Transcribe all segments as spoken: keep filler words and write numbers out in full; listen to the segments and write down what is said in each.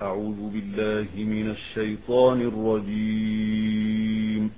أعوذ بالله من الشيطان الرجيم.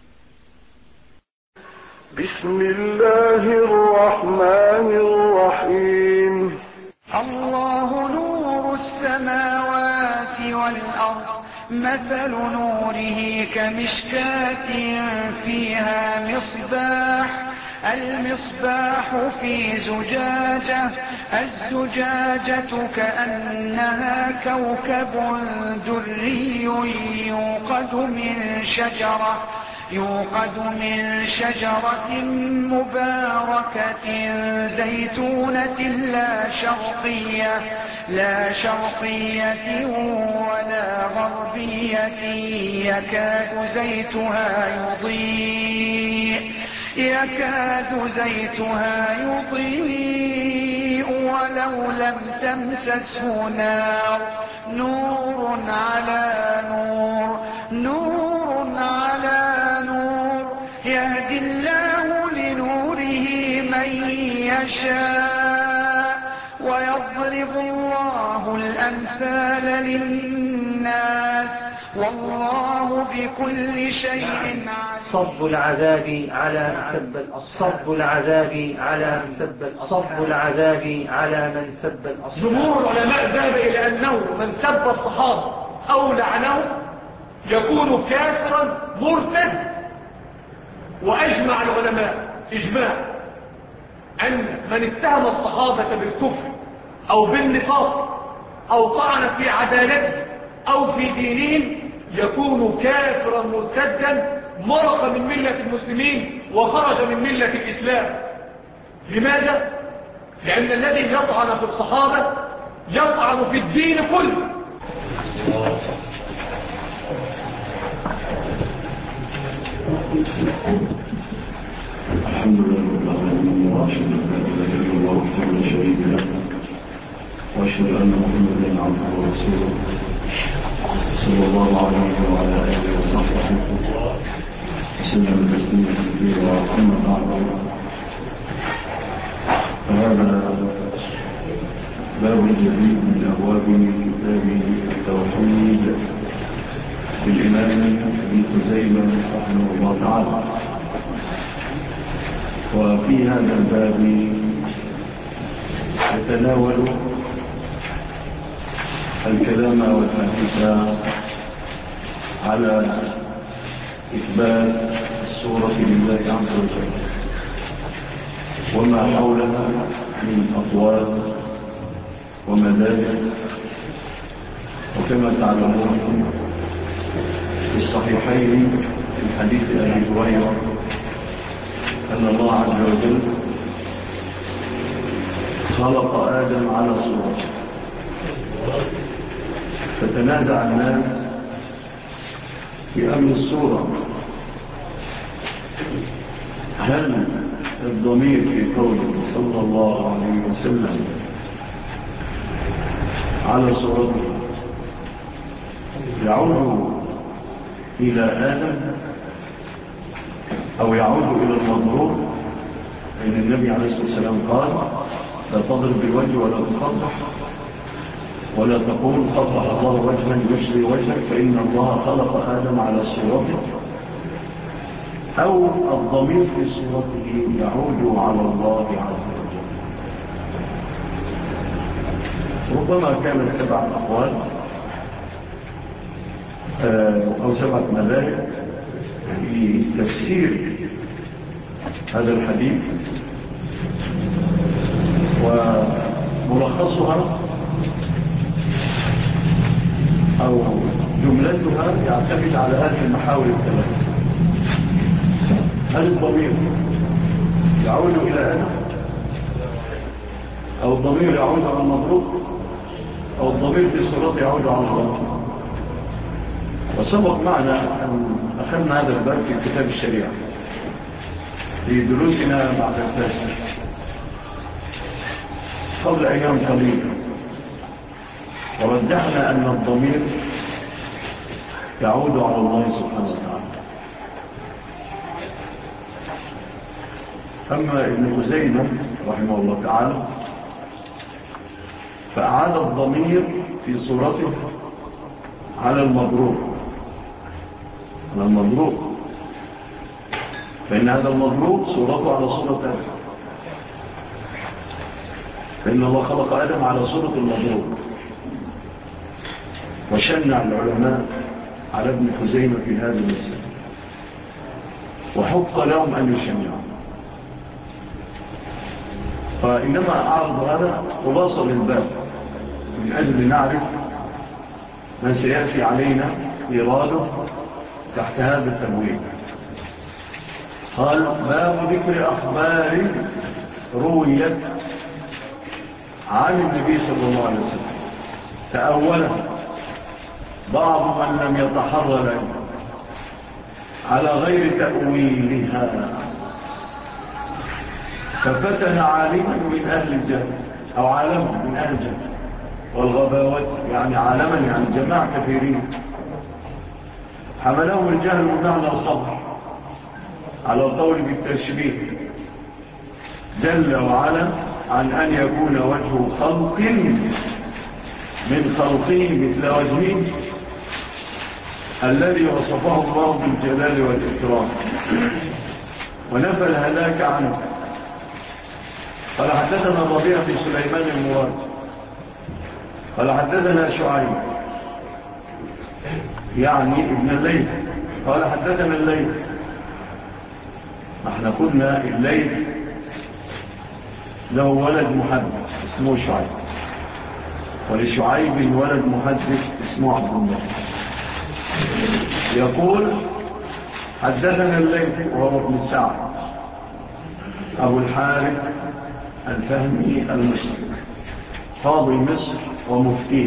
بسم الله الرحمن الرحيم. الله نور السماوات والأرض، مثل نوره كمشكاة فيها مصباح، المصباح في زجاجة، الزجاجة كأنها كوكب دري يوقد من شجرة يوقد من شجرة مباركة زيتونة لا شرقية لا شرقية ولا غربية، يكاد زيتها يضيء يكاد زيتها يضيء ولو لم تمسسه نار، نور على نور نور على نور، يهدي الله لنوره من يشاء ويضرب الله الأمثال للناس والله بكل شيء عليم. صب العذاب على من سب صب العذاب على من سب صب العذاب على من سب الأصحاب. جمهور العلماء ذهب إلى أنه من سب الصحابة أو لعنه يكون كافرا مرتد، وأجمع العلماء إجماع أن من اتهم الصحابة بالكفر أو بالنفاق أو طعن في عدالته أو في دينهم يكون كافرا مرتدا، مرق من ملة المسلمين وخرج من ملة الإسلام. لماذا؟ لأن الذي يطعن في الصحابة يطعن في الدين كله. الحمد لله رب العالمين، وأشهد أن لا إله إلا الله وحده لا شريك له، وأشهد أن محمدا عبده ورسوله صلى الله عليه وعلى آله وصحبه وسلم تسليما كثيرا. أما بعد، فهذا باب جديد من أبواب كتاب التوحيد للإمام ابن خزيمة رحمه الله تعالى. وفي هذا الباب يتناول الكلام والحديث على إثبات الصورة لله عز وجل وما حولها من أطوال ومدارك. وكما تعلمون في الصحيحين من حديث أبي هريرة أن الله عز وجل خلق آدم على صورته، فتنازع الناس في أمر الصورة. هل الضمير في قوله صلى الله عليه وسلم على صورته يعود إلى آدم أو يعود إلى المضروب؟ إن النبي عليه الصلاة والسلام قال: لا تضرب بالوجه ولا تقبح ولا تقول قبح الله وجها يشري وجهك، فإن الله خلق آدم على صورته. أو الضمير في صورته يعود على الله عز وجل. ربما كانت سبعة أقوال أو سبعة مذاهب في تفسير هذا الحديث، وملخصها أو جملتها يعتمد على هذه المحاور الثلاثة. هل الضمير يعود إلى آدم، أو الضمير يعود على المضروب، أو الضمير في صورته يعود على الله؟ وسبق معنا أن أخذنا هذا الباب في كتاب الشريعة في دروسنا بعد الفجر قبل أيام قليلة، ورجحنا أن الضمير يعود على الله سبحانه وتعالى. أما ابن خزيمة رحمه الله تعالى فأعاد الضمير في صورته على المضروب على المضروب فإن هذا المضروب صورته على صورة آدم، فإن الله خلق آدم على صورة المضروب. وشنع العلماء على ابن خزيمة في هذا المسألة وحق لهم أن يشنعوا. فإنما أعرض هذا خلاصة للباب من أجل نعرف ما سيأتي علينا إراده تحت هذا التنويه. قال باب ذكر أخبار رويت عن النبي صلى الله عليه وسلم تأوله بعض من لم يتحرى له على غير تأويلها، ففتن عالما من أهل الجهل أو عالما من أهل الجهل والغباوات، يعني عالما يعني جماعة كثيرين حملهم الجهل بمعنى الصبر على القول بالتشبيه جل وعلا عن أن يكون وجه خلق من خلقه مثل وجهه الذي وصفه الله بالجلال والإكرام، ونفى الهلاك عنه. قال حدثنا الربيع في سليمان المراد قال حدثنا شعيب يعني ابن الليث قال حدثنا الليث. احنا قلنا الليث له ولد محدث اسمه شعيب، ولشعيب ولد محدث اسمه عبد الله. يقول حدثنا الليث وهو ابن سعد أبو الحارث الفهمي المصري قاضي مصر ومفتيه،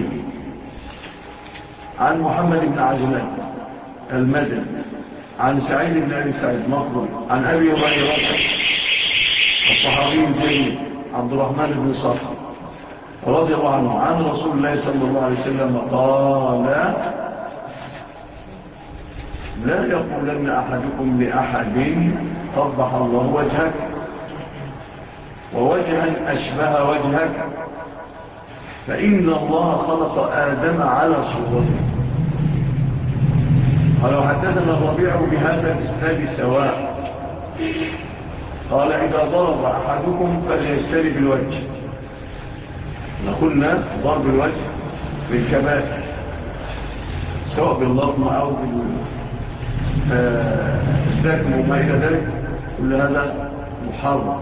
عن محمد بن عجلان المدني عن سعيد بن أبي سعيد مقبول عن أبي هريرة الصحابي الجليل عبد الرحمن بن صخر رضي الله عنه عن رسول الله صلى الله عليه وسلم قال لا يقولن أحدكم لأحد قبح الله وجهك ووجها أشبه وجهك، فإن الله خلق آدم على صورته. قالوا حدثنا الربيع بهذا الإسناد سواء. قال إذا ضرب أحدكم فليسترب الوجه. نقولنا ضرب الوجه بالكبائر سواء باللطم أو بالذكم وما إلى ذلك، كل هذا محرم.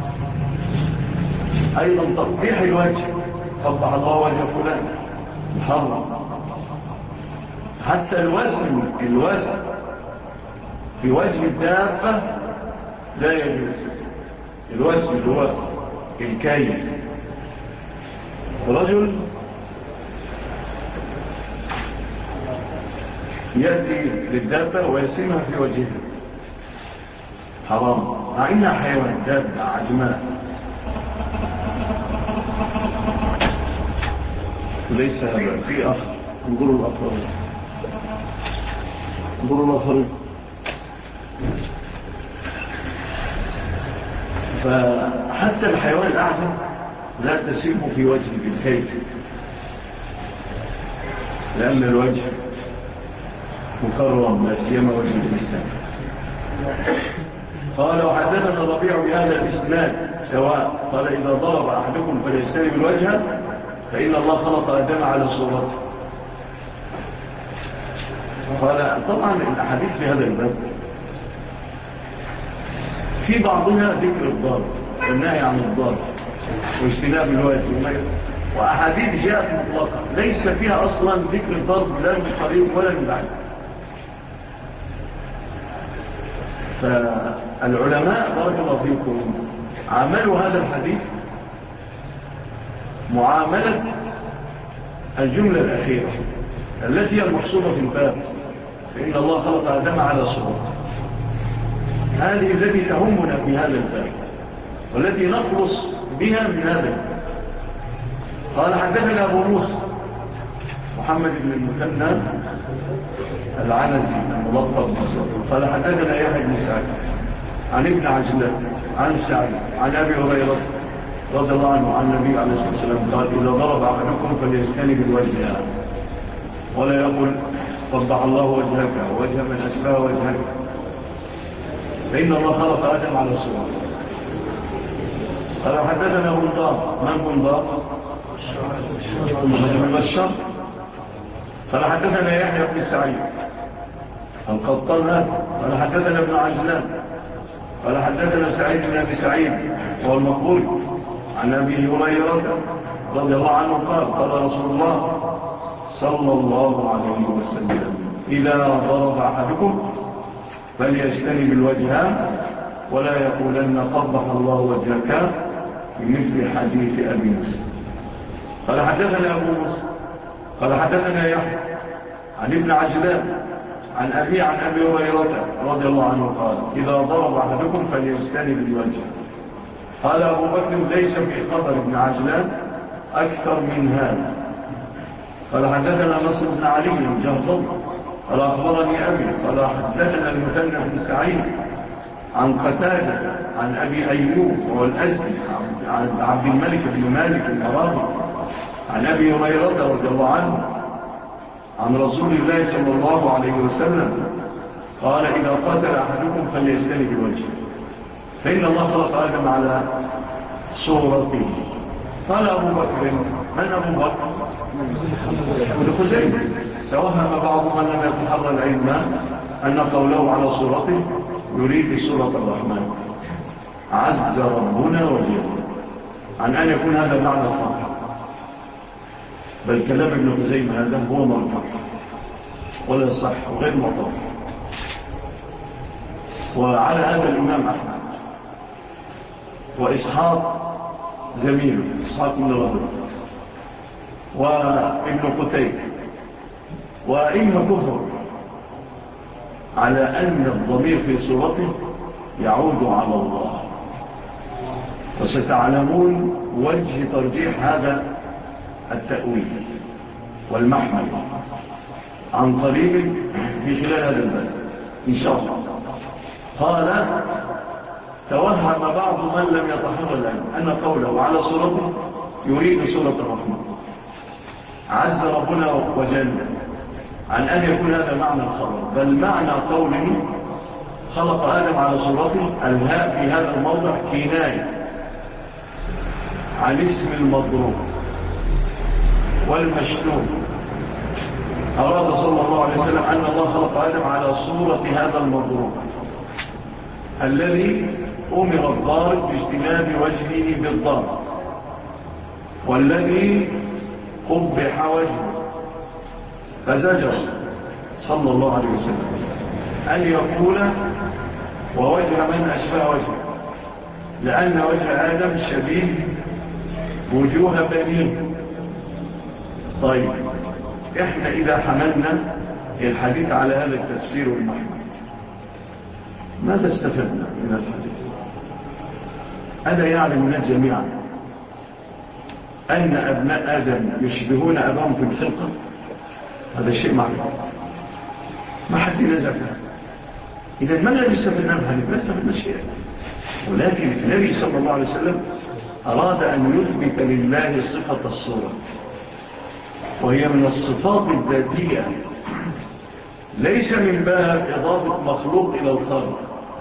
أيضا تقبيح الوجه قبح الله وجه فلان محرم. حتى الوزن الوزن في وجه الدابة لا يجوز. الوزن اللي هو الكيل، رجل يأتي للدابة ويسمها في وجهها حرام، مع إنها حيوان دابة عجماء ليس هذا. في أخ انظروا الأخرين انظروا الأخرين فحتى الحيوان الأعجم لا تسمه في وجهه بالكيف، لأن الوجه مكرم لا سيما وجه الإنسان. قال وحدثنا الربيع بهذا الإسناد سواء. قال إذا ضرب أحدكم فليستلم الوجه فإن الله خلق آدم على صورته. قال طبعا الأحاديث في هذا الباب في بعضها ذكر الضرب والنهي عن الضرب واجتناب الوجه، وأحاديث جاءت مطلقة ليس فيها أصلا ذكر الضرب لا من قريب ولا من بعيد. فالعلماء بارك الله فيكم عملوا هذا الحديث معاملة الجملة الأخيرة التي هي المقصودة في الباب، فإن الله خلق آدم على صورته. هذه التي تهمنا في هذا الباب والتي نخلص بها من هذا الباب. قال حدثنا أبو موسى محمد بن المثنى العنزي الملقب بالصدر قال حدثنا يحيى بن سعيد عن ابن عجلان عن سعيد عن أبي هريرة رضي الله عنه عن النبي عليه الصلاة والسلام قال إذا ضرب أحدكم فليستنب الوجه ولا يقول قبح الله وجهك ووجه من أشبه وجهك، فإن الله خلق آدم على الصورة. قال حدثنا بندار. من بندار؟ محمد بن بشار. قال حدثنا يحيى بن سعيد القطان هذا. قال حدثنا ابن عجلان. قال حدثنا سعيد بن أبي سعيد وهو المقبول عن أبي هريرة رضي الله عنه قال قال رسول الله صلى الله عليه وسلم إذا ضرب أحدكم فليجتنب الوجه ولا يقولن قبح الله وجهك بمثل حديث أبي موسى. قال حدثنا أبو موسى قال حدثنا يحيى عن ابن عجلان عن أبي عن أبي هريرة رضي الله عنه قال إذا ضرب أحدكم فليجتنب الوجه. قال أبو بكر ليس في خبر ابن عجلان أكثر من هذا. قال حدثنا نصر بن علي الجهضم قال أخبرني أبي قال حدثنا المثنى بن سعيد عن قتادة عن أبي أيوب وهو الأزدي عن عبد الملك بن مالك المراغي عن أبي هريرة رضي الله عنه عن رسول الله صلى الله عليه وسلم قال إذا قاتل أحدكم فليجتنب الوجه فإن الله خلق آدم على صورته. قال أبو بكر من أبو بكر؟ ابن خزيمة. توهم بعض من لم يتحرى العلم أن قوله على صورته يريد صورة الرحمن عز ربنا وجهه عن أن يكون هذا معنى الفرق، بل كلام ابن خزيمة هذا هو مرفوع ولا صح وغير معتبر. وعلى هذا الإمام أحمد وإسحاق زميله إسحاق بن راهويه وابن قتيبة وإن كفر على أن الضمير في صورته يعود على الله. وستعلمون وجه ترجيح هذا التأويل والمحمل عن قريب في خلال هذا الباب إن شاء الله. قال توهم بعض من لم يتحرى العلم أن قوله على صورته يريد صورة الرحمن عز ربنا وجل عن أن يكون هذا معنى الخبر، بل معنى قوله خلق آدم على صورته الهاء في هذا الموضع كناية عن اسم المضروب والمشتوم. أراد صلى الله عليه وسلم أن الله خلق آدم على صورة هذا المضروب الذي أمر الضارب باجتناب وجهه بالضرب والذي قبح وجهه فزجر صلى الله عليه وسلم أن يقول ووجه من أشبه وجهه، لأن وجه آدم شبيه وجوه بنيه. طيب إحنا إذا حملنا الحديث على هذا التفسير والمحمل ماذا استفدنا من الحديث؟ ألا يعلم الناس جميعا أن أبناء آدم يشبهون أباهم في الخلقة؟ هذا الشيء معلوم ما حد ينزع فيه. إذا ما الذي استفدنا من الحديث؟ ما استفدنا شيء، ولكن النبي صلى الله عليه وسلم أراد أن يثبت لله صفة الصورة، وهي من الصفات الذاتية ليس من باب إضافة مخلوق إلى الخالق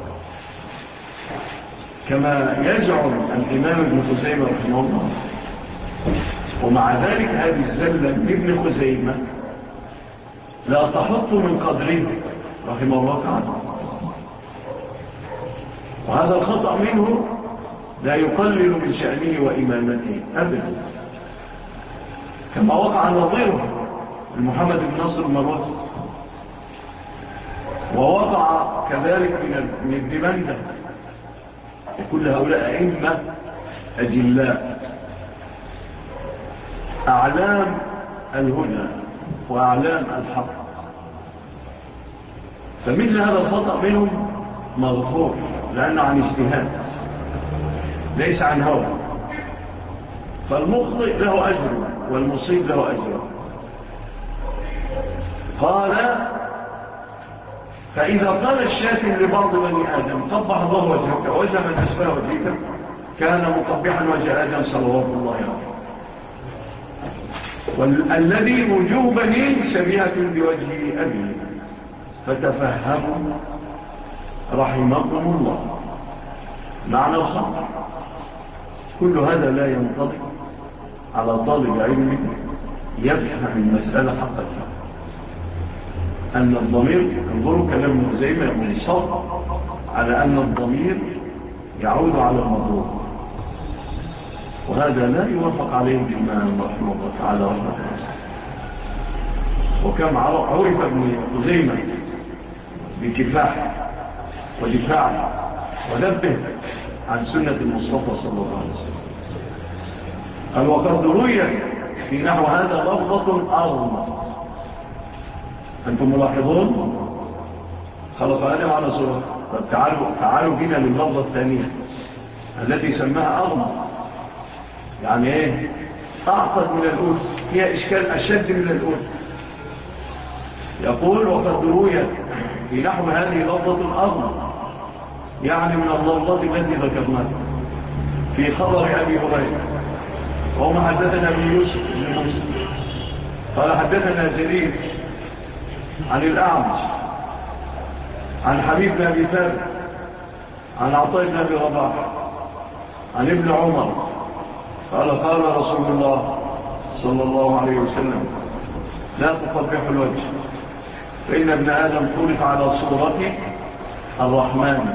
كما يزعم الإمام ابن خزيمة رحمه الله. ومع ذلك هذه الزلة ابن خزيمة لا تحط من قدره رحمه الله تعالى، وهذا الخطأ منه لا يقلل من شأنه وإمامته أبدا، كما وقع نظيره محمد بن نصر المروزي، ووقع كذلك من ابن مندة، وكل هؤلاء أئمة أجلاء أعلام الهدى وأعلام الحق. فمثل هذا الخطأ منهم مغفور لأنه عن اجتهاد ليس عن هوى، فالمخطئ له أجر والمصيب له أجر. قال فإذا قال الشاتم لبعض بني آدم قبح الله وجهك وجه من أشبه وجهك كان مقبحا وجه آدم صلوات الله عليه. والذي وجوه بنيه شبيهة بوجه أبيه فتفهموا رحمكم الله معنى الخمر. كل هذا لا ينطبق على طالب علم يفهم المسألة حق الفهم. أن الضمير انظروا كلام ابن خزيمة منصف على أن الضمير يعود على المضروب، وهذا لا يوافق عليه الإمام رحمه الله تعالى رحمه الله. وكم عرف ابن خزيمة بكفاح ودفاع ونبه عن سنة المصطفى صلى الله عليه وسلم. قال وقد روي في نحو هذا لفظة أغمى. أنتم ملاحظون خلق آدم على صورة. طب تعالوا, تعالوا بنا لللفظة الثانية التي سماها أغمى، يعني ايه؟ أعقد من الأول، فيها إشكال أشد من الأول. يقول وقد روي في نحو هذه لفظة أغمى، يعني من اللفظات التي ذكرناها في خبر أبي هريرة. وهم حدثنا ابن يوسف بن موسى قال حدثنا جرير عن الأعمش عن حبيب بن أبي ثابت عن عطاء بن أبي رباح عن ابن عمر قال قال رسول الله صلى الله عليه وسلم لا تقبحوا الوجه فإن ابن آدم خلق على صورة الرحمن.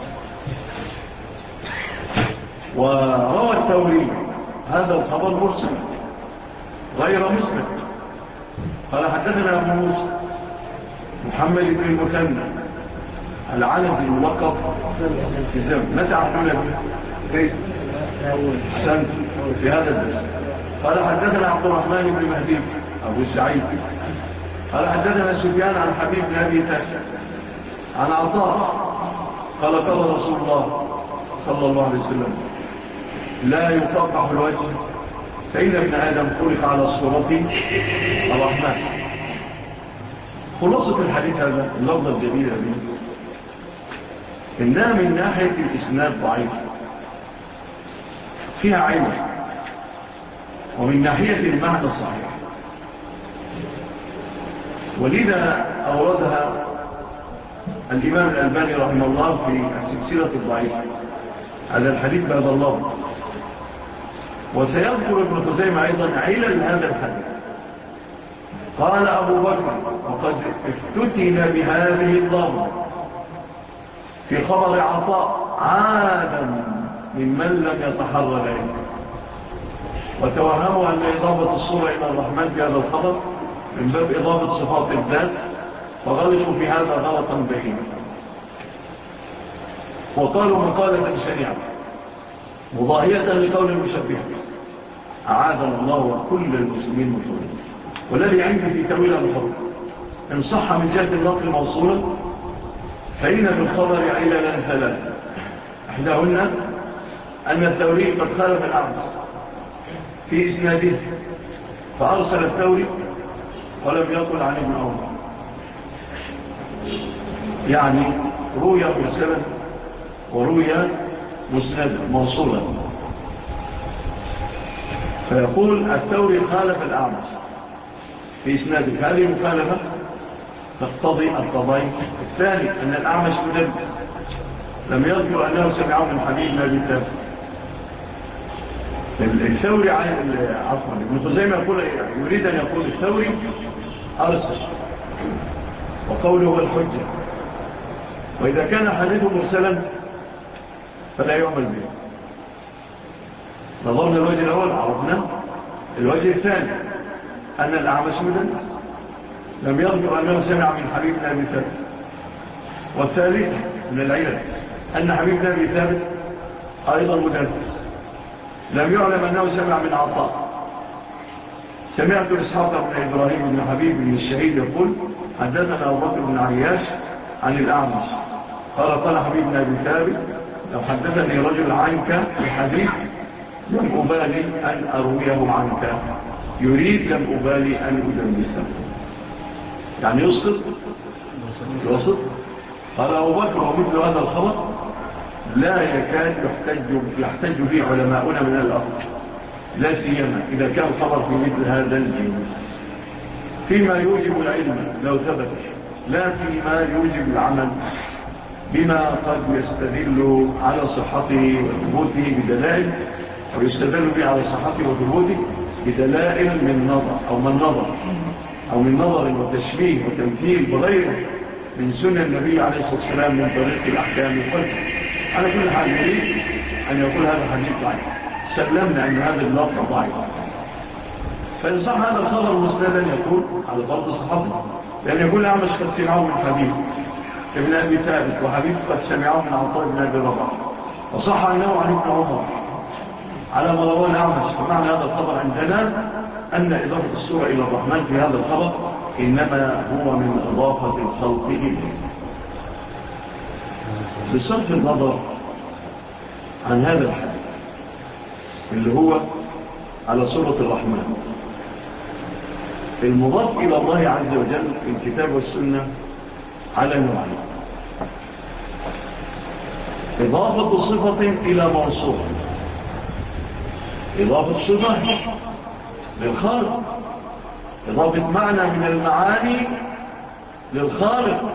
وروى الثوري هذا الخبر مرسل غير مسلم. قال حدثنا أبو موسى محمد بن المثنى العنزي الملقب كزام. متى عرفنا به؟ أحسنت في هذا الدرس. قال حدثنا عبد الرحمن بن مهدي أبو سعيد قال حدثنا سفيان عن حبيب بن أبي ثابت عن عطاء قال قال رسول الله صلى الله عليه وسلم لا يقبح الوجه فإن ابن آدم خلق على صورة الرحمن. خلاصة الحديث هذا اللفظة الجميلة دي إنها من ناحية الإسناد ضعيف فيها عيب، ومن ناحية المعنى صحيح، ولذا أوردها الإمام الألباني رحمه الله في السلسلة الضعيفة هذا الحديث بهذا اللفظ. وسيذكر ابن خزيمة أيضا علل هذا الحديث. قال أبو بكر وقد افتتن بهذه اللفظة في خبر عطاء عادا ممن لم يتحرى ذلك، وتوهموا أن إضافة الصورة إلى الرحمن في هذا الخبر من باب إضافة صفات الذات، فغلطوا في هذا غلطا بهيما وقالوا مقالة شنيعة مضاهية لقول المشبه. أعاذنا الله وكل المسلمين مطلوب. والذي عندي في تأويل الخبر إن صح من جهة النقل موصولا فإن في الخبر عللا ثلاثة. إحداهن أن الثوري قد خالف الأعمش في إسناده فأرسل الثوري ولم يقل عن ابن عمر، يعني روي مرسلا وروي مسندا موصولا. فيقول الثوري خالف الأعمش في إسناده، هذه مخالفة تقتضي القضايا. الثاني أن الأعمش مدبس لم يذكر أنه سمعه من حبيب بن أبي ثابت. الثوري عفوا ابن خزيمة يقول يريد أن يقول الثوري أرسل وقوله هو الحجة، وإذا كان حديثه مرسلا فلا يعمل به. نظرنا الوجه الأول عرفنا. الوجه الثاني أن الأعمش مدلس لم يذكر أنه سمع من حبيب بن أبي ثابت. والثالث من العلم أن حبيب بن أبي ثابت أيضا مدلس لم يعلم أنه سمع من عطاء. سمعت إسحاق بن إبراهيم بن حبيب بن الشهيد يقول حدثنا أبو بكر بن عياش عن الأعمش قال قال حبيب بن أبي ثابت لو حدثني رجل عنك بحديث لم أبالي أن أرويه عنك، يريد لم أبالي أن أدنسه، يعني يسقط يوسط. قال أبو بكر ومثل هذا الخبر لا يكاد يحتج, يحتج فيه علماؤنا من الأرض، لا سيما إذا كان خبر في مثل هذا الجنس فيما يوجب العلم لو ثبت، لا فيما يوجب العمل بما قد يستدل على صحته وثبوته بدلائل، أو يستدل به على صحته وثبوته بدلائل من نظر أو من نظر أو من نظر وتشبيه وتمثيل بغيره من سنة النبي عليه الصلاة والسلام من طريق الأحكام والفقه. على كل حال نريد أن يقول هذا الحديث ضعيف، سلمنا أن هذا اللفظ ضعيف، فإن صح هذا الخبر مسندا يقول على فرض الصحابة، لأن يقول أعمش قد سمعوا من حبيب ابن أبي ثابت، وحبيب قد سمعوا من عطاء بن أبي رباح، وصح أنه عن ابن عمر على ما رواه الأعمش. فمعنى هذا الخبر عندنا أن إضافة السورة إلى الرحمن في هذا الخبر إنما هو من إضافة الخلق إليه. بصرف النظر عن هذا الحديث اللي هو على سورة الرحمن، المضاف إلى الله عز وجل في الكتاب والسنة على نوعين: إضافة صفة إلى موصوف، إضافة صفة للخالق، إضافة معنى من المعاني للخالق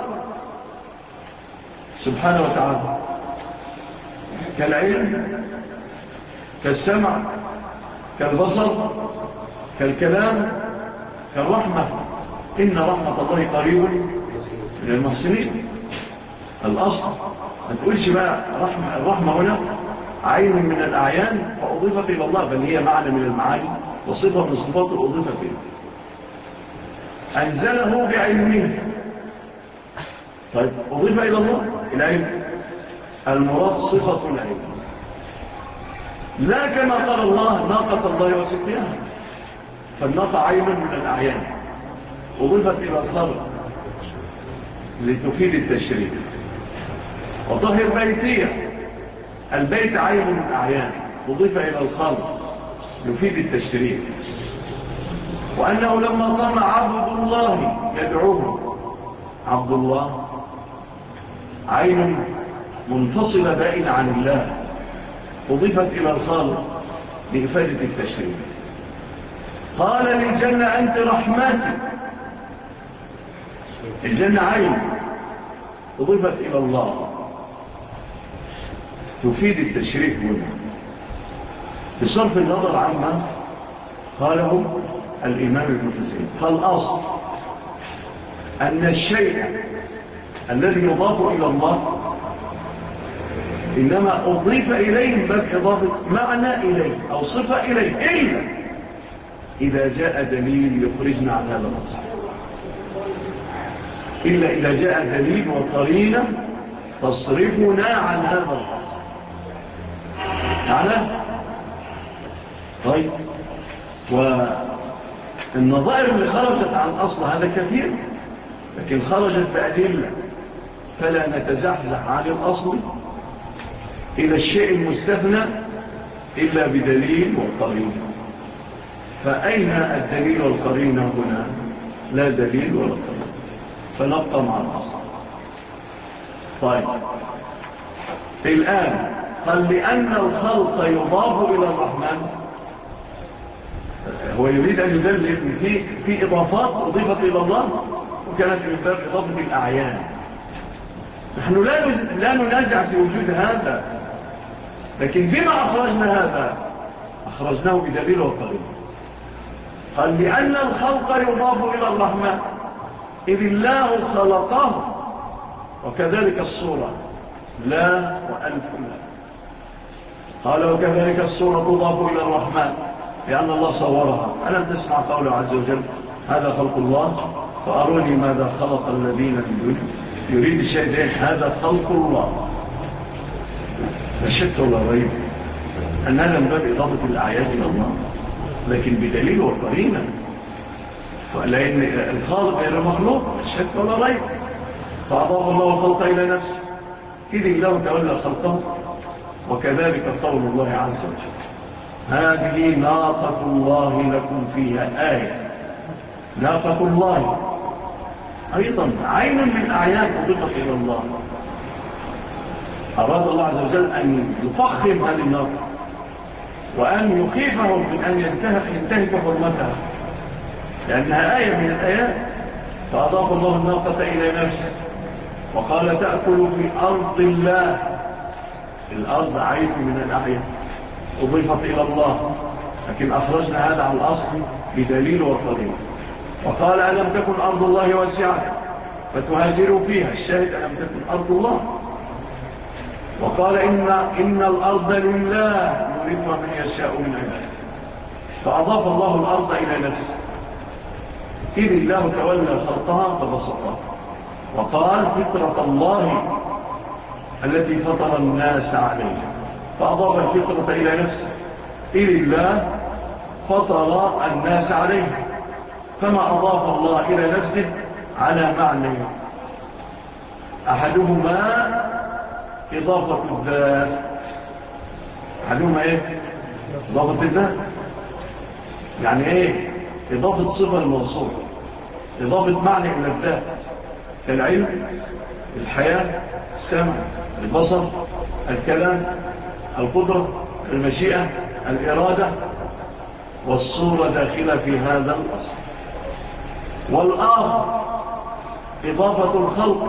سبحانه وتعالى، كالعلم، كالسمع، كالبصر، كالكلام، كالرحمة. إن رحمة الله قريب من المحسنين. الأصل ما تقولش بقى رحمة، الرحمة هنا عين من الأعيان فأضيفت إلى الله، بل هي معنى من المعاني وصفة من صفات أضيفت إليه. أنزله بعلمه، طيب أضيف إلى الله العلم، المراد صفة العلم، لا كما قال الله ناقة الله وسقياها، فالناقة عين من الأعيان أضيفت إلى الخلق لتفيد التشريف. وطهر بيتية، البيت عين من الأعيان أضيف إلى الخلق يفيد التشريف. وأنه لما قام عبد الله يدعوه، عبد الله عين منفصلة بائنة عن الله أضيفت إلى الخالق لإفادة التشريف. قال للجنة أنت رحمتي، الجنة عين أضيفت إلى الله تفيد التشريف هنا، بصرف النظر عما قاله الإمام ابن كثير. فالأصل أن الشيء الذي يضاف إلى الله إنما أضيف إليه من باب إضافة معنى إليه أو صفة إليه، إلا إذا جاء دليل يخرجنا عن هذا الأصل، إلا إذا جاء دليل وقرينة تصرفنا عن هذا الأصل. معنى طيب، والنظائر اللي خرجت عن أصل هذا كثير، لكن خرجت بأدلة، فلا نتزحزح عن الأصل إلى الشيء المستثنى إلا بدليل وقرينة. فأين الدليل والقرينة هنا؟ لا دليل ولا قرينة، فنبقى مع الأصل. طيب الآن قال لأن الخلق يضاف إلى الرحمن، هو يريد أن يدلل في, في إضافات أضيفت إلى الله وكانت من باب إضافة الأعيان. نحن لا, لا ننازع في وجود هذا، لكن بما أخرجنا هذا أخرجناه بدليل وقرينة. قال لأن الخلق يضاف إلى الرحمن إذ الله خلقه، وكذلك الصورة لا وألف لا. قال وكذلك الصورة تضاف إلى الرحمن لأن الله صورها. ألم تسمع قوله عز وجل هذا خلق الله فأروني ماذا خلق الذين من دونه، يريد الشيء هذا خلق الله. لا شك ولا ريب أن هذا من باب إضافة الأعياد إلى الله، لكن بدليل وقرينة، لأن الخالق غير مخلوق، لا شك ولا ريب. فأضاف الله الخلق إلى نفسه إذ الله تولى خلقه. وكذلك قول الله عز وجل هذه ناقة الله لكم فيها آية. ناقة الله أيضا عين من أعيان أضيفت إلى الله. أراد الله عز وجل أن يفخم هذه الناقة وأن يخيفهم من أن ينتهك حرمتها، لأنها آية من الآيات. فأضاف الله الناقة إلى نفسه وقال تأكل في أرض الله. الأرض عين من الأحياء أضيفت إلى الله، لكن أخرجنا هذا عن الأصل بدليل وقدير. وقال ألم تكن أرض الله واسعة فتهاجروا فيها، الشاهد ألم تكن أرض الله. وقال إن, إن الأرض لله يورثها من يشاء من عباده، فأضاف الله الأرض إلى نفسه. إذ الله تولى خلقها فبسطها، وقال فطرة الله التي فطر الناس عليها، فأضاف الفطرة إلى نفسه. إذ الله فطر الناس عليها، كما أضاف الله إلى نفسه على معنى. أحدهما إضافة الذات. أحدهما إيه؟ إضافة الذات، يعني إيه؟ إضافة صفة الموصول، إضافة معنى إلى الذات، كالعلم، الحياة، السمع، البصر، الكلام، القدرة، المشيئة، الإرادة، والصورة داخلة في هذا الأصل. والآخر إضافة الخلق،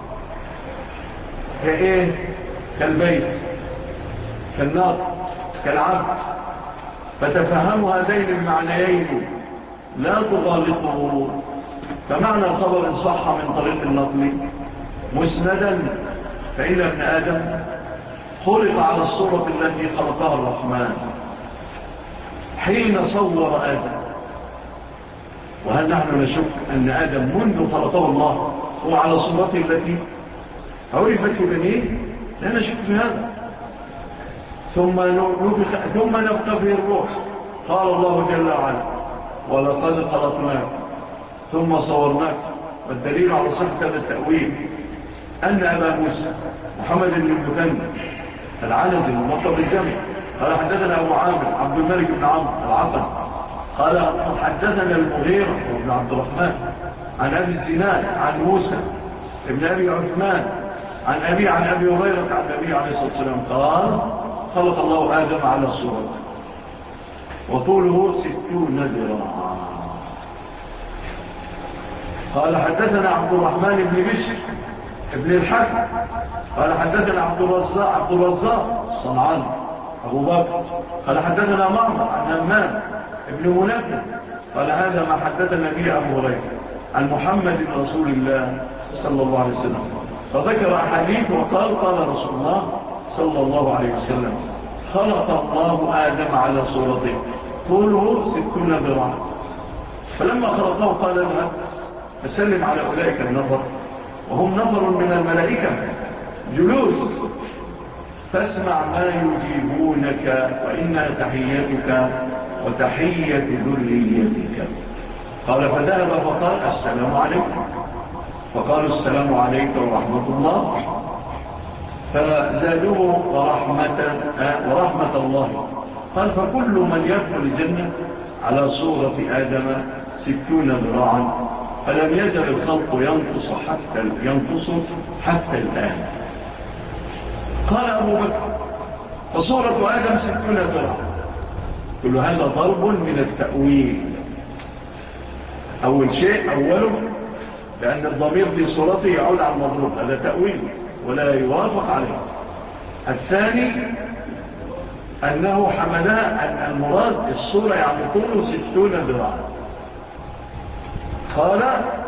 كإيه؟ كالبيت، كالنار، كالعبد. فتفهموا هذين المعنيين لا تغالطوا. فمعنى الخبر صح من طريق النقل مسندا، فإن ابن آدم خلق على الصورة التي خلقها الرحمن حين صور آدم. وهل نحن نشك أن آدم منذ خلقه الله هو على صورته التي عرفت في بنيه؟ لا نشك في هذا. ثم نفخ ثم نفخ فيه الروح. قال الله جل وعلا ولقد خلقناك ثم صورناك. والدليل على صحة هذا التأويل أن أبا موسى محمد بن المثنى العنزي المطلب الجمع قال حدثنا أبو عامر عبد الملك بن عمرو العقل قال حدثنا المغيرة بن عبد الرحمن عن أبي الزناد عن موسى ابن أبي عثمان عن أبي عن أبي هريرة عن النبي عليه الصلاة والسلام قال خلق الله آدم على صورته وطوله ستون ذراعا. قال حدثنا عبد الرحمن بن بشر ابن الحكم قال حدثنا عبد الرزاق عبد الرزاق الصنعاني أبو بكر قال حدثنا معمر عن همام ابن منبه قال هذا ما حدثنا به أبو هريرة عن محمد رسول الله صلى الله عليه وسلم. فذكر أحاديث وقال قال رسول الله صلى الله عليه وسلم خلق الله آدم على صورته طوله ستون ذراعا. فلما خلقه قال لها فسلم على أولئك النفر وهم نفر من الملائكة جلوس فاسمع ما يجيبونك وإنها تحيتك وتحية ذريتك. قال فذهب فقال السلام عليكم فقالوا السلام عليكم ورحمة الله فزادوه ورحمة, ورحمة الله. قال فكل من يدخل الجنة على صورة آدم ستون ذراعا فلم يزل الخلق ينقص حتى, ينقص حتى الآن. قال أبو بكر فصورة آدم ستون ذراعا. كل هذا ضرب من التأويل. أول شيء أوله لأن الضمير في صورته يعود على المضروب، هذا تأويل ولا يوافق عليه. الثاني أنه حملها أن المراد الصورة يعني طوله ستون ذراعا. قال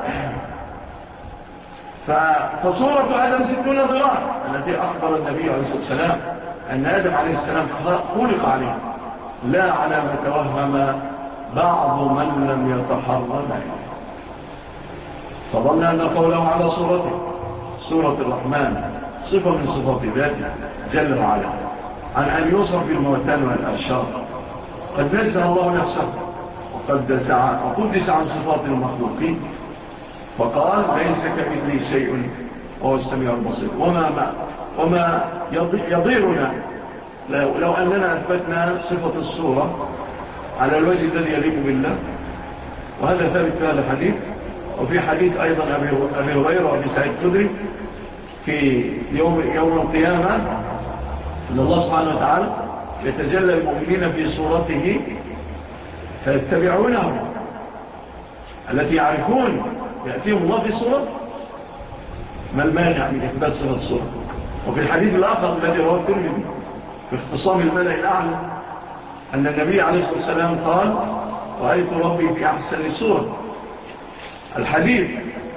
فصورة آدم ستون ذراعا التي أخبر النبي عليه الصلاة والسلام أن آدم عليه السلام خلق عليه لا على ما توهم بعض من لم يتحرر عليه. فظن أن قوله على صورته صورة الرحمن صفة من صفات ذاته جل وعلا عن أن يوصف بالموتان والأرشار. قد نزه الله نفسه وقدس عن صفات المخلوقين فقال ليس كمثله شيء وهو السميع البصير. وما, ما وما يضيرنا لو, لو أننا أثبتنا صفة الصورة على الوجه الذي يليق بالله، وهذا ثابت في هذا الحديث. وفي حديث أيضا أبي هريرة وأبي سعيد الخدري في يوم, يوم القيامة أن الله سبحانه وتعالى يتجلى المؤمنين في صورته فيتبعونه، التي يعرفون يأتيهم الله في صورة. ما المانع من إثبات صفة الصورة؟ وفي الحديث الآخر الذي رواه الترمذي في اختصام الملأ الأعلى أن النبي عليه الصلاة والسلام قال: رأيت ربي في أحسن صورة. الحديث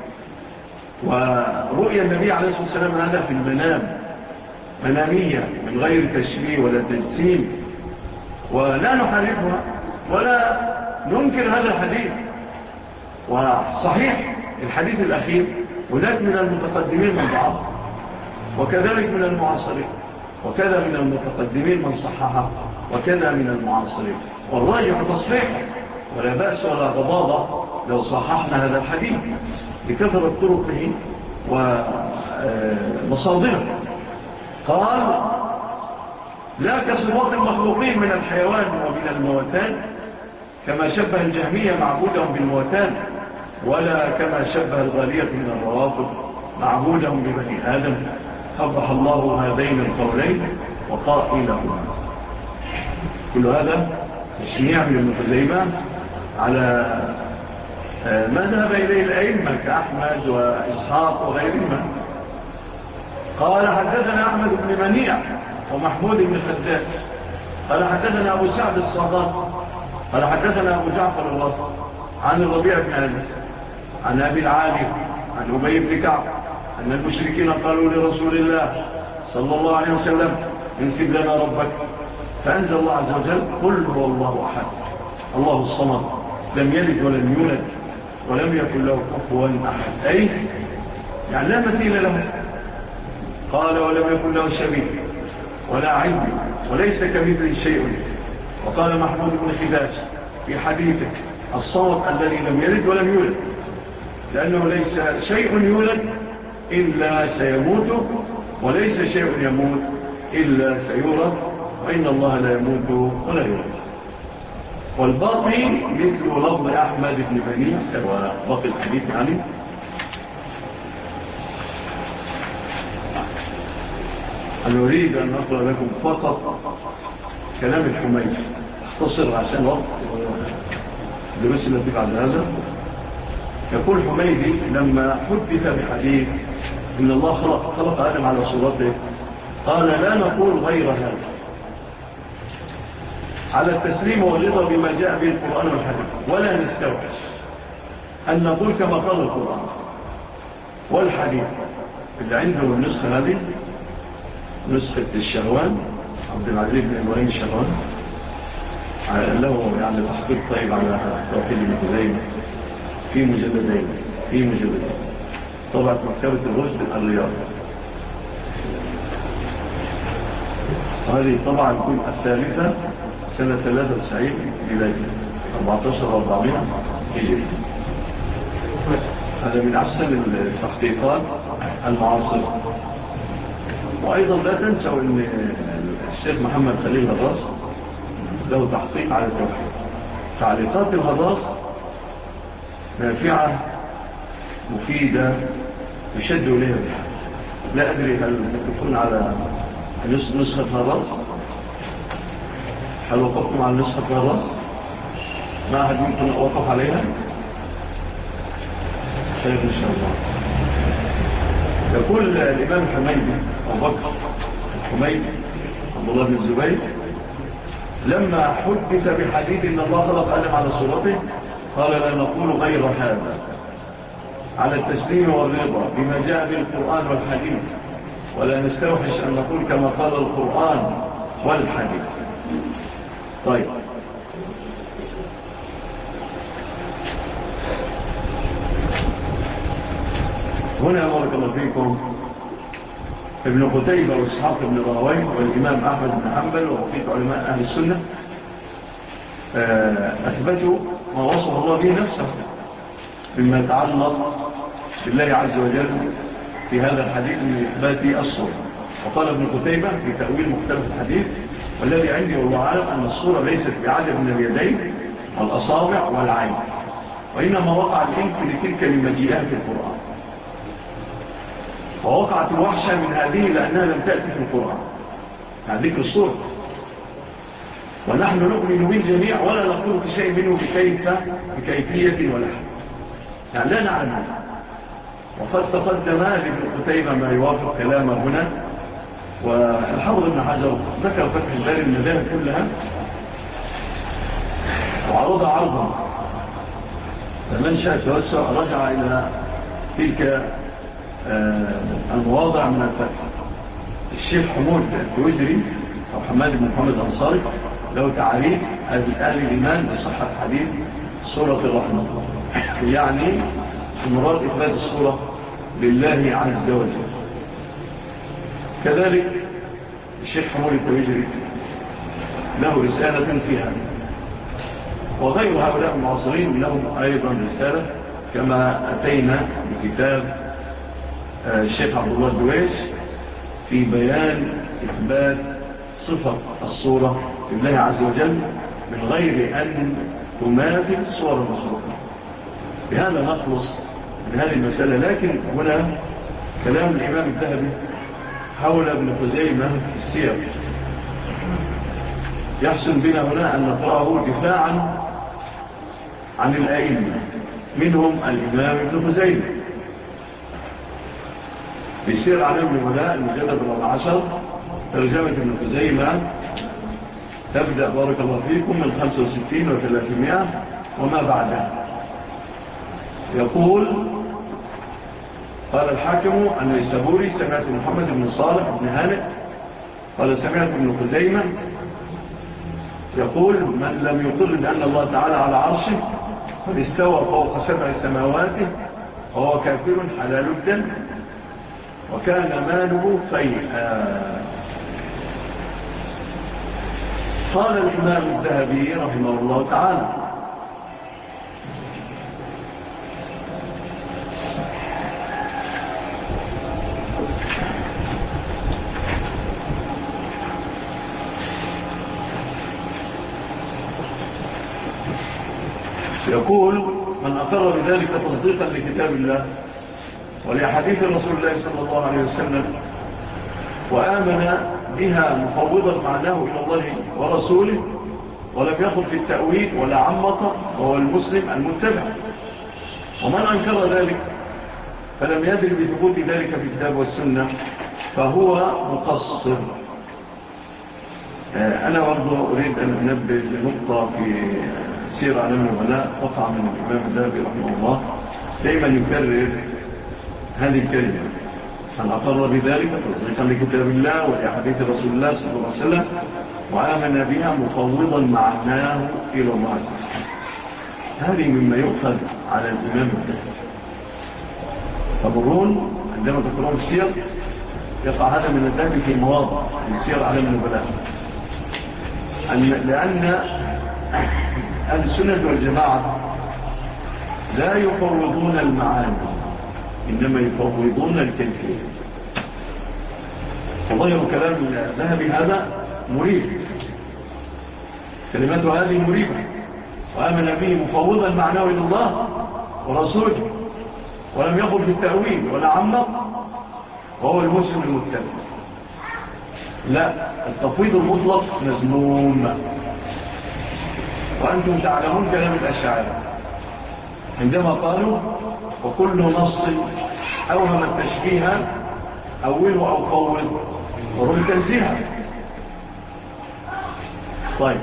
ورؤيا النبي عليه الصلاة والسلام هذا في المنام، منامية من غير تشبيه ولا تجسيم، ولا نحرفها ولا ننكر هذا الحديث. وصحيح الحديث الأخير وذلك من المتقدمين من بعض، وكذلك من المعاصرين، وكذا من المتقدمين من صححه، وكذا من المعاصرين. والراجح تصحيح، ولا بأس ولا غضاضة لو صححنا هذا الحديث بكثرة طرقه ومصادره. قال: لا كصفات المخلوقين من الحيوان ومن الموتان، كما شبه الجهمية معبودهم بالموتان، ولا كما شبه الغالية من الروافض معبودهم ببني آدم. قبح الله هذين القولين وقائلهما. كل هذا تشنيع من ابن خزيمة على ما ذهب إليه الأئمة كأحمد وإسحاق وغيرهما. قال: حدثنا أحمد بن منيع ومحمود بن خداد قال حدثنا أبو سعد الصادق قال حدثنا أبو جعفر الوسط عن الربيع بن أنس عن أبي العالي عن أبي بن كعب أن المشركين قالوا لرسول الله صلى الله عليه وسلم: انسب لنا ربك. فأنزل الله عز وجل: قل هو الله أحد الله الصمد لم يلد ولم يولد ولم يكن له كفوا أحد، أي يعني لا مثيل له. قال: ولم يكن له شبيه ولا عين وليس كمثله شيء. وقال محمود بن خداش في حديثه: الصمد الذي لم يلد ولم يولد، لأنه ليس شيء يولد إلا سيموت، وليس شيء يموت إلا سيولد، وإن الله لا يموت ولا يولد. والباقي مثل لفظ أحمد بن بني سواء باقي الحديث يعني. أنا أريد أن أقرأ لكم فقط كلام الحميد اختصر عشان وقت دروس التي بعد هذا. يقول حميدي: لما حدث بحديث إن الله خلق, خلق آدم على صورته، قال: لا نقول غير هذا، على التسليم والرضا بما جاء به القرآن والحديث، ولا نستوحش أن نقول كما قال القرآن والحديث. اللي عنده النسخة هذه نسخة الشهوان عبد العزيز بن إبراهيم الشهوان، له يعني تحقيق طيب على توحيد ابن خزيمة في مجلدين في مجلدين طبعا مكتبة الرشد الرياض. هذه طبعا تكون الثالثة سنة ثلاثة وتسعين ميلادي أربعة عشر وأربعمائة هجري. هذا من أحسن التحقيقات المعاصرة. وأيضا لا تنسوا أن الشيخ محمد خليل الراس له تحقيق على التوحيد. تعليقات الهضاس نافعة مفيدة يشد إليها بها. لا أدري هل تكون على نسخة هضاس؟ هل وقفتم على نسخة هضاس؟ ما أحد ممكن أوقف عليها؟ خير إن شاء الله. يقول الإمام الحميدي أبو بكر الحميدي عبد الله بن الزبير: لما حدث بحديث إن الله خلق آدم على صورته، قال: لا نقول غير هذا، على التسليم والرضا بما جاء بالقرآن والحديث، ولا نستوحش أن نقول كما قال القرآن والحديث. طيب، هنا بارك الله فيكم ابن قتيبة وإسحاق بن راهويه والإمام أحمد بن حنبل وبقية علماء أهل السنة أثبتوا ما وصف الله به نفسه مما يتعلق بالله عز وجل في هذا الحديث من إثبات الصورة. وقال ابن قتيبة في تأويل مختلف الحديث: والذي عندي والله أعلم أن الصورة ليست بعدد من اليدين والأصابع والعين، وإنما وقع الإنك لتلك المجيئات في القرآن، ووقعت الوحشة من هذه لأنها لم تأتي في القرآن. هذه الصورة ونحن نؤمن بالجميع ولا نقول بشيء منه بكيف بكيفية ولا حد، يعني لا نعلم. وقد تقدم لابن قتيبة ما يوافق كلامه هنا. والحافظ ابن حجر ذكر فتح الباري المذاهب كلها وعرض عرضا، فمن شاء توسع رجع إلى تلك المواضع من الفتح. الشيخ حمود التوجري أو حماد بن محمد الأنصاري له تعريف أهل الإيمان بصحة حديث سورة الرحمن، يعني المراد إثبات السورة لله عز وجل. كذلك الشيخ حمود التوجري له رسالة فيها، وغير هؤلاء المعاصرين لهم أيضا رسالة، كما أتينا بكتاب الشيخ عبد الله الدويش في بيان إثبات صفة الصورة لله عز وجل من غير أن تماثل صور المخلوقات. بهذا نخلص من هذه المسألة. لكن هنا كلام الإمام الذهبي حول ابن خزيمة في السير يحسن بنا هنا أن نقرأه دفاعا عن الأئمة، منهم الإمام ابن خزيمة في سير عن ابن ولاء المجلد الرابع عشر، ترجمة ابن خزيمة تبدأ بارك الله فيكم من خمسة وستين وثلاثمائة وما بعدها. يقول: قال الحاكم النيسابوري: سمعت محمد بن صالح بن هانئ قال سمعت ابن خزيمة يقول: من لم يقل بأن الله تعالى على عرشه قد استوى فوق سبع سماوات وهو كافر حلال الدم وكان ماله فيئا. قال الإمام الذهبي رحمه الله تعالى: يقول: من أقر بذلك تصديقا لكتاب الله ولحديث رسول الله صلى الله عليه وسلم وآمن بها مفوضا معناه إلى الله ورسوله ولم يخل في التأويل ولا عمط وهو المسلم المتبع. ومن أنكر ذلك فلم يدري بثبوت ذلك في الكتاب والسنة فهو مقصر. أنا برضو أريد أن أنبه لنقطة في سير علم الولاء وقع من الإمام الذهبي رحمه الله دائما يكرر هذه الكلمة: أن أقر بذلك تصديقا لكتاب الله ولحديث رسول الله صلى الله عليه وسلم وآمن بها مفوضا معناه إلى الله عز وجل. هذه مما يؤخذ على الإمام الذهبي. تمرون عندما تقرؤون السير يقع هذا من الذهبي في مواضع من سير علم الولاء، لأن أهل السنة والجماعة لا يفوضون المعاني إنما يفوضون الكيفية. وظاهر كلام الذهبي هذا مريب، كلماته هذه مريبة. وآمن به مفوضا معناه إلى الله ورسوله ولم يقل في التأويل ولا عمق وهو المسلم المتبع. لا، التفويض المطلق مذموم. وأنتم تعلمون كلام الأشاعرة عندما قالوا: وكل نص أوهم التشبيه أوله أو فوض ورد تنزيها. طيب،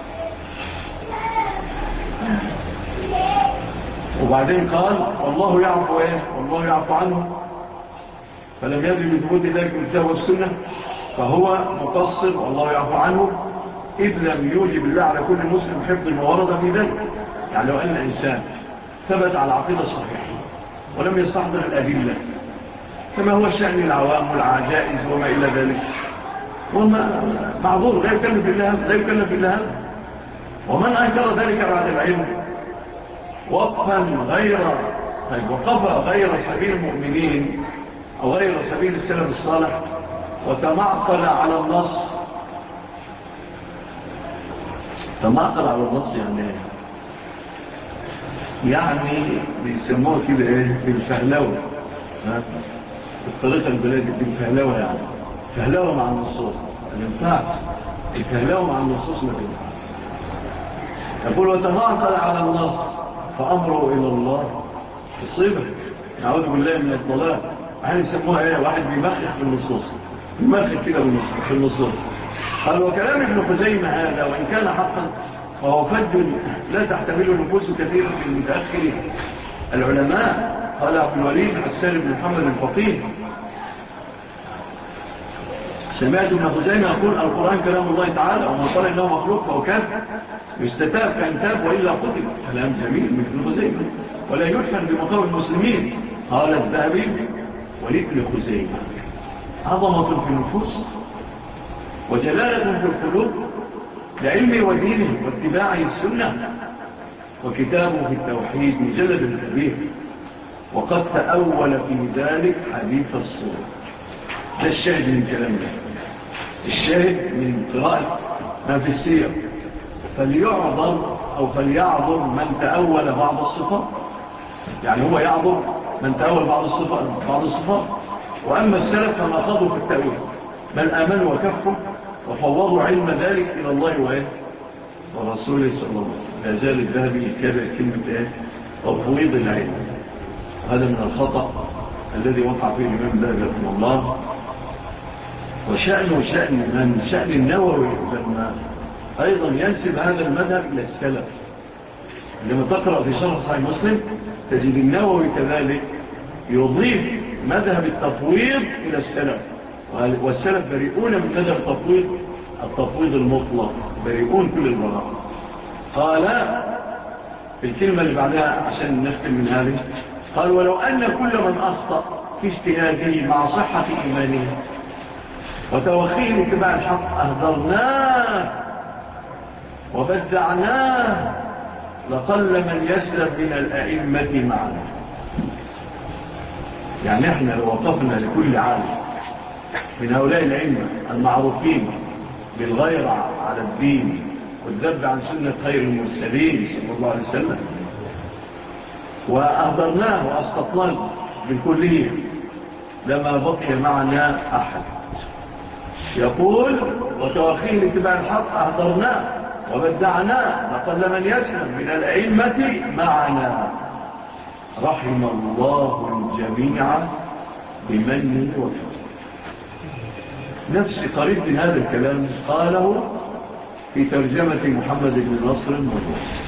وبعدين قال: والله يعفو إيه؟ والله يعفو عنه. فلم يدري بثبوت ذلك من الكتاب والسنة فهو مقصر والله يعفو عنه، إذ لم يوجب الله على كل مسلم حفظ ما ورد في ذلك. يعني لو أن الإنسان ثبت على العقيدة الصحيحة ولم يستحضر الأدلة كما هو الشأن العوام والعجائز وما إلى ذلك، وما معذور لا يكلف بالله لا يكلف بالله. ومن أنكر ذلك بعد العلم وقفا غير طيب وقف غير سبيل المؤمنين أو غير سبيل السلف الصالح وتمعقل على النص. تمعقل على النص يعني يعني بيسموه كده ايه؟ بالفهلوة، الطريقة البلاد بالفهلوة، يعني فهلوة مع النصوص. ما ينفعش يتهلهم عن نصوص مدينة. يقول وتماثل على النص فأمره إلى الله يصيبه، نعوذ بالله من الضلال. يعني يسموها ايه؟ واحد بيمخخ في النصوص، بيمخخ كده في النصوص. قال وكلام ابن خزيمة هذا وإن كان حقا فهو فج لا تحتمله نفوس كثيرة في المتأخر العلماء. قال عبد الوليد حسان بن محمد الفقيه سمعت ابن خزيمة يقول القرآن كلام الله تعالى وما قال إنه مخلوق فهو كان يستتاب كان وإلا قتل. كلام جميل من ابن خزيمة ولا يدفن بمقام المسلمين. قال الذهبي ولابن خزيمة عظمة في النفوس وجلالة في القلوب لعلمه ودينه واتباعه السنة، وكتابه في التوحيد مجلد كبير، وقد تأول في ذلك حديث الصورة. ده الشاهد من كلامنا، الشاهد من قراءة ما في السير. فليعذر أو فليعذر من تأول بعض الصفات، يعني هو يعذر من تأول بعض الصفات, بعض الصفات. وأما السلف فما خاضوا في التأويل بل آمنوا وكفوا وفوضوا علم ذلك إلى الله وإيه ورسوله صلى الله عليه وسلم. لا زال الذهبي يتكرر كلمة إيه تفويض العلم. وهذا من الخطأ الذي وقع فيه الإمام الذهبي رحمه الله. وشأنه شأن من شأن النووي لما أيضا ينسب هذا المذهب إلى السلف. لما تقرأ في شرح صحيح مسلم تجد النووي كذلك يضيف مذهب التفويض إلى السلف، والسلف بريئون من مذهب التفويض التفويض المطلق، بريئون كل البراء. قال في الكلمة اللي بعدها عشان نختم من هذه، قال ولو أن كل من أخطأ في اجتهاده مع صحة إيمانه وتوخيه اتباع الحق أهدرناه وبدعناه لقل من يسلم من الأئمة معنا. يعني احنا لو وقفنا لكل عالم من هؤلاء الأئمة المعروفين بالغير على الدين والذب عن سنة خير المرسلين صلى الله عليه وسلم وأهدرناه وأسقطناه بالكلية لما بقي معنا أحد. يقول وتوخيه لاتباع الحق أهدرناه وبدعناه لقل من يسلم من الأئمة معنا. رحم الله الجميع بمنه وفضله. نفس قريب من هذا الكلام قاله في ترجمة محمد بن نصر المروزي.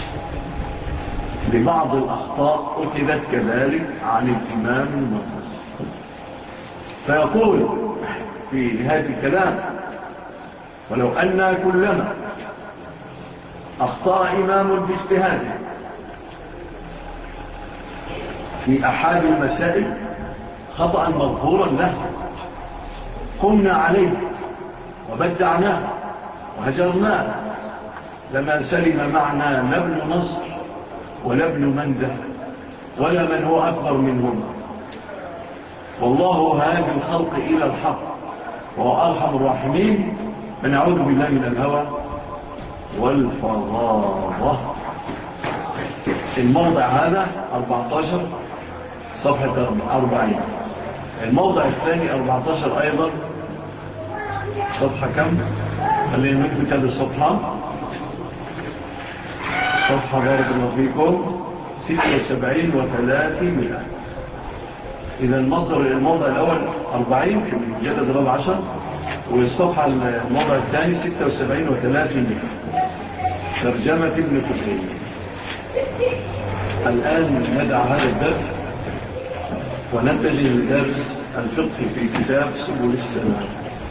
ببعض الأخطاء أخذت كذلك عن الإمام المروزي، فيقول في نهاية الكلام ولو أن كلما أخطأ إمام باجتهاده في أحد المسائل خطأ مغفورا له قمنا عليه وبدعناه وهجرناه لما سلم معنا لا ابن نصر ولا ابن منده ولا من هو أكبر منهم. والله هادي الخلق إلى الحق وهو أرحم الراحمين. فنعوذ بالله من الهوى والفظاظة. الموضع هذا أربعة عشر صفحة أربعين. الموضع الثاني أربعة عشر أيضا صفحة كم؟ خلينا نكتب هذه الصفحة صفحة بارك الله فيكم ستة وسبعين وثلاثمائة. إذا المصدر الموضع الأول أربعين في المجلد الرابع عشر والصفحة الموضع الثاني ستة وسبعين وثلاثمائة ترجمة ابن خزيمة. الآن ندع هذا الدرس ونتجه لدرس الفقه في كتاب سبل السلام.